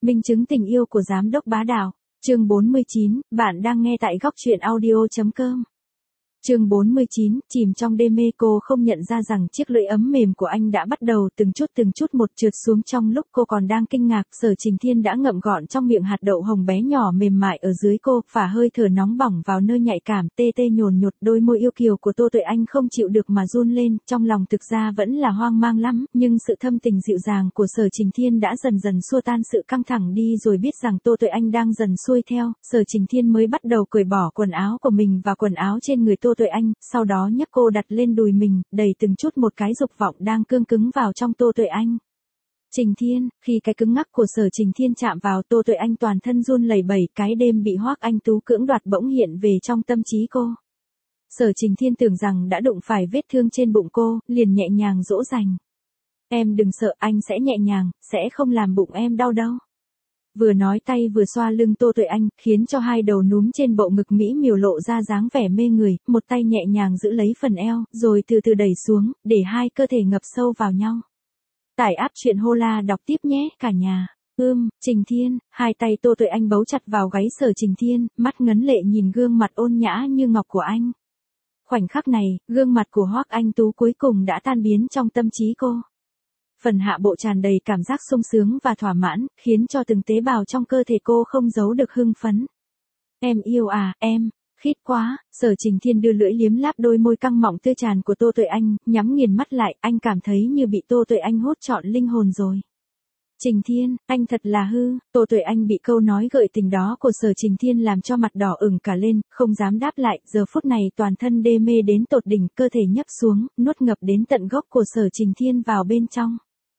Minh chứng tình yêu của giám đốc bá đạo. Chương 49, bạn đang nghe tại góc truyện audio.com. Chương 49, chìm trong đê mê, cô không nhận ra rằng chiếc lưỡi ấm mềm của anh đã bắt đầu từng chút một trượt xuống. Trong lúc cô còn đang kinh ngạc, Sở Trình Thiên đã ngậm gọn trong miệng hạt đậu hồng bé nhỏ mềm mại ở dưới cô, phả hơi thở nóng bỏng vào nơi nhạy cảm, tê tê nhồn nhột. Đôi môi yêu kiều của Tô Tuệ Anh không chịu được mà run lên, trong lòng thực ra vẫn là hoang mang lắm, nhưng sự thâm tình dịu dàng của Sở Trình Thiên đã dần dần xua tan sự căng thẳng đi. Rồi biết rằng Tô Tuệ Anh đang dần xuôi theo, Sở Trình Thiên mới bắt đầu cởi bỏ quần áo của mình và quần áo trên người Tô Tuệ Anh, sau đó nhấc cô đặt lên đùi mình, đẩy từng chút một cái dục vọng đang cương cứng vào trong Tô Tuệ Anh. Trình Thiên, khi cái cứng ngắc của Sở Trình Thiên chạm vào Tô Tuệ Anh, toàn thân run lẩy bẩy, cái đêm bị Hoắc Anh Tú cưỡng đoạt bỗng hiện về trong tâm trí cô. Sở Trình Thiên tưởng rằng đã đụng phải vết thương trên bụng cô, liền nhẹ nhàng dỗ dành. Em đừng sợ, anh sẽ nhẹ nhàng, sẽ không làm bụng em đau đâu. Vừa nói tay vừa xoa lưng Tô Tuệ Anh, khiến cho hai đầu núm trên bộ ngực mỹ miều lộ ra dáng vẻ mê người, một tay nhẹ nhàng giữ lấy phần eo, rồi từ từ đẩy xuống, để hai cơ thể ngập sâu vào nhau. Tải app truyện Hola đọc tiếp nhé, cả nhà. Trình Thiên, hai tay Tô Tuệ Anh bấu chặt vào gáy Sở Trình Thiên, mắt ngấn lệ nhìn gương mặt ôn nhã như ngọc của anh. Khoảnh khắc này, gương mặt của Hoắc Anh Tú cuối cùng đã tan biến trong tâm trí cô. Phần hạ bộ tràn đầy cảm giác sung sướng và thỏa mãn, khiến cho từng tế bào trong cơ thể cô không giấu được hưng phấn. Em yêu à, em, khít quá. Sở Trình Thiên đưa lưỡi liếm láp đôi môi căng mọng tươi tràn của Tô Tuệ Anh, nhắm nghiền mắt lại, anh cảm thấy như bị Tô Tuệ Anh hốt trọn linh hồn rồi. Trình Thiên, anh thật là hư. Tô Tuệ Anh bị câu nói gợi tình đó của Sở Trình Thiên làm cho mặt đỏ ửng cả lên, không dám đáp lại. Giờ phút này toàn thân đê mê đến tột đỉnh, cơ thể nhấp xuống, nuốt ngập đến tận gốc của Sở Trình Thiên vào bên trong.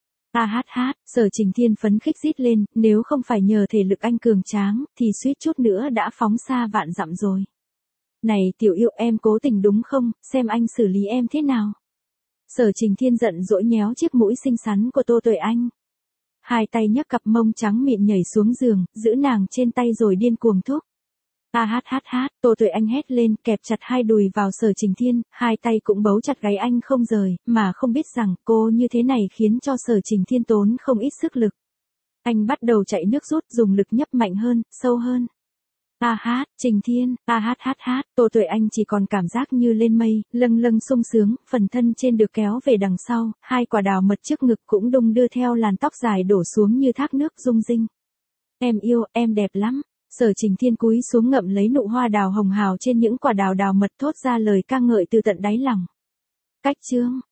Sở Trình Thiên phấn khích rít lên, nếu không phải nhờ thể lực anh cường tráng, thì suýt chút nữa đã phóng xa vạn dặm rồi. Này tiểu yêu, em cố tình đúng không, xem anh xử lý em thế nào. Sở Trình Thiên giận dỗi nhéo chiếc mũi xinh xắn của Tô Tuệ Anh. Hai tay nhấc cặp mông trắng mịn nhảy xuống giường, giữ nàng trên tay rồi điên cuồng thúc. Tô Tuệ Anh hét lên, kẹp chặt hai đùi vào Sở Trình Thiên, hai tay cũng bấu chặt gáy anh không rời, mà không biết rằng cô như thế này khiến cho Sở Trình Thiên tốn không ít sức lực. Anh bắt đầu chạy nước rút, dùng lực nhấp mạnh hơn, sâu hơn. Trình Thiên, Tô Tuệ Anh chỉ còn cảm giác như lên mây, lâng lâng sung sướng, phần thân trên được kéo về đằng sau, hai quả đào mật trước ngực cũng đung đưa theo làn tóc dài đổ xuống như thác nước rung rinh. Em yêu, em đẹp lắm. Sở Trình Thiên cúi xuống ngậm lấy nụ hoa đào hồng hào trên những quả đào mật, thốt ra lời ca ngợi từ tận đáy lòng. Cách chương,